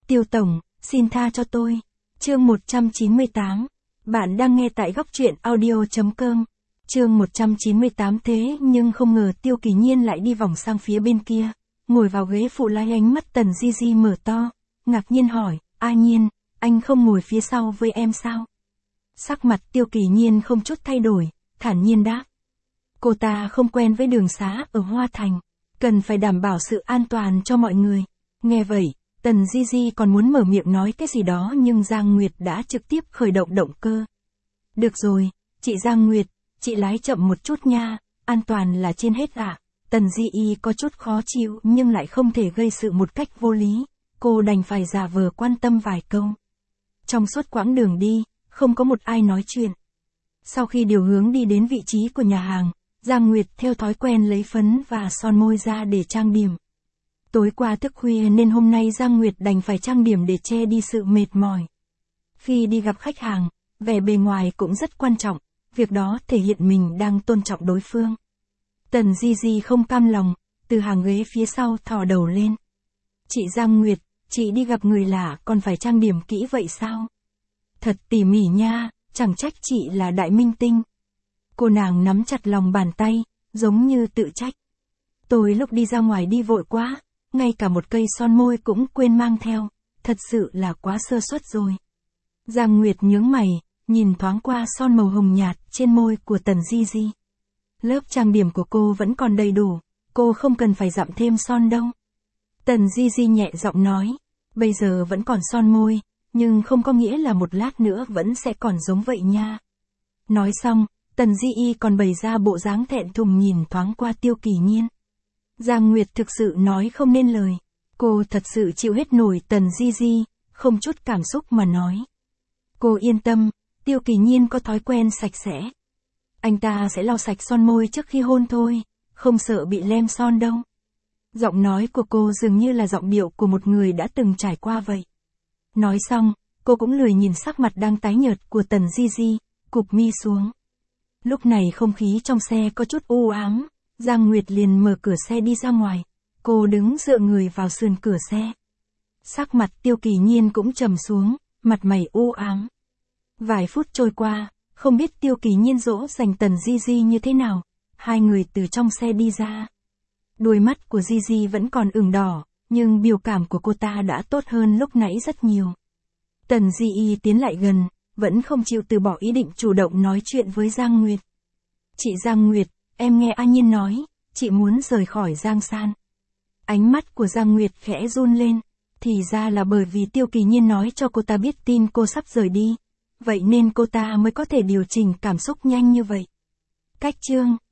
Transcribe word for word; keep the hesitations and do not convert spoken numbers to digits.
Tiêu Tổng, xin tha cho tôi. Chương một trăm chín mươi tám. Bạn đang nghe tại góc truyện audio chấm com. Chương một trăm chín mươi tám. Thế nhưng không ngờ Tiêu Kỳ Nhiên lại đi vòng sang phía bên kia, ngồi vào ghế phụ lái. Ánh mắt Tần Di Di mở to, ngạc nhiên hỏi, A Nhiên, anh không ngồi phía sau với em sao? Sắc mặt Tiêu Kỳ Nhiên không chút thay đổi, thản nhiên đáp. Cô ta không quen với đường xá ở Hoa Thành, cần phải đảm bảo sự an toàn cho mọi người. Nghe vậy, Tần Di Di còn muốn mở miệng nói cái gì đó nhưng Giang Nguyệt đã trực tiếp khởi động động cơ. Được rồi, chị Giang Nguyệt, chị lái chậm một chút nha, an toàn là trên hết ạ. À. Tần Di Y có chút khó chịu nhưng lại không thể gây sự một cách vô lý, cô đành phải giả vờ quan tâm vài câu. Trong suốt quãng đường đi, không có một ai nói chuyện. Sau khi điều hướng đi đến vị trí của nhà hàng, Giang Nguyệt theo thói quen lấy phấn và son môi ra để trang điểm. Tối qua thức khuya nên hôm nay Giang Nguyệt đành phải trang điểm để che đi sự mệt mỏi. Khi đi gặp khách hàng, vẻ bề ngoài cũng rất quan trọng, việc đó thể hiện mình đang tôn trọng đối phương. Tần Di Di không cam lòng, từ hàng ghế phía sau thò đầu lên. Chị Giang Nguyệt, chị đi gặp người lạ còn phải trang điểm kỹ vậy sao? Thật tỉ mỉ nha, chẳng trách chị là đại minh tinh. Cô nàng nắm chặt lòng bàn tay, giống như tự trách. Tôi lúc đi ra ngoài đi vội quá, ngay cả một cây son môi cũng quên mang theo, thật sự là quá sơ suất rồi. Giang Nguyệt nhướng mày, nhìn thoáng qua son màu hồng nhạt trên môi của Tần Di Di. Lớp trang điểm của cô vẫn còn đầy đủ, cô không cần phải dặm thêm son đâu. Tần Di Di nhẹ giọng nói, bây giờ vẫn còn son môi, nhưng không có nghĩa là một lát nữa vẫn sẽ còn giống vậy nha. Nói xong, Tần Di Y còn bày ra bộ dáng thẹn thùng nhìn thoáng qua Tiêu Kỳ Nhiên. Giang Nguyệt thực sự nói không nên lời, cô thật sự chịu hết nổi Tần Di Di, không chút cảm xúc mà nói. Cô yên tâm, Tiêu Kỳ Nhiên có thói quen sạch sẽ. Anh ta sẽ lau sạch son môi trước khi hôn thôi, không sợ bị lem son đâu. Giọng nói của cô dường như là giọng điệu của một người đã từng trải qua vậy. Nói xong, cô cũng lười nhìn sắc mặt đang tái nhợt của Tần Di Di, cụp mi xuống. Lúc này không khí trong xe có chút u ám, Giang Nguyệt liền mở cửa xe đi ra ngoài. Cô đứng dựa người vào sườn cửa xe. Sắc mặt Tiêu Kỳ Nhiên cũng trầm xuống, mặt mày u ám. Vài phút trôi qua, không biết Tiêu Kỳ Nhiên dỗ dành Tần Di Di như thế nào. Hai người từ trong xe đi ra. Đôi mắt của Di Di vẫn còn ửng đỏ, nhưng biểu cảm của cô ta đã tốt hơn lúc nãy rất nhiều. Tần Di Y tiến lại gần, vẫn không chịu từ bỏ ý định chủ động nói chuyện với Giang Nguyệt. Chị Giang Nguyệt, em nghe A Nhiên nói, chị muốn rời khỏi Giang San. Ánh mắt của Giang Nguyệt khẽ run lên, thì ra là bởi vì Tiêu Kỳ Nhiên nói cho cô ta biết tin cô sắp rời đi, vậy nên cô ta mới có thể điều chỉnh cảm xúc nhanh như vậy. Cách chương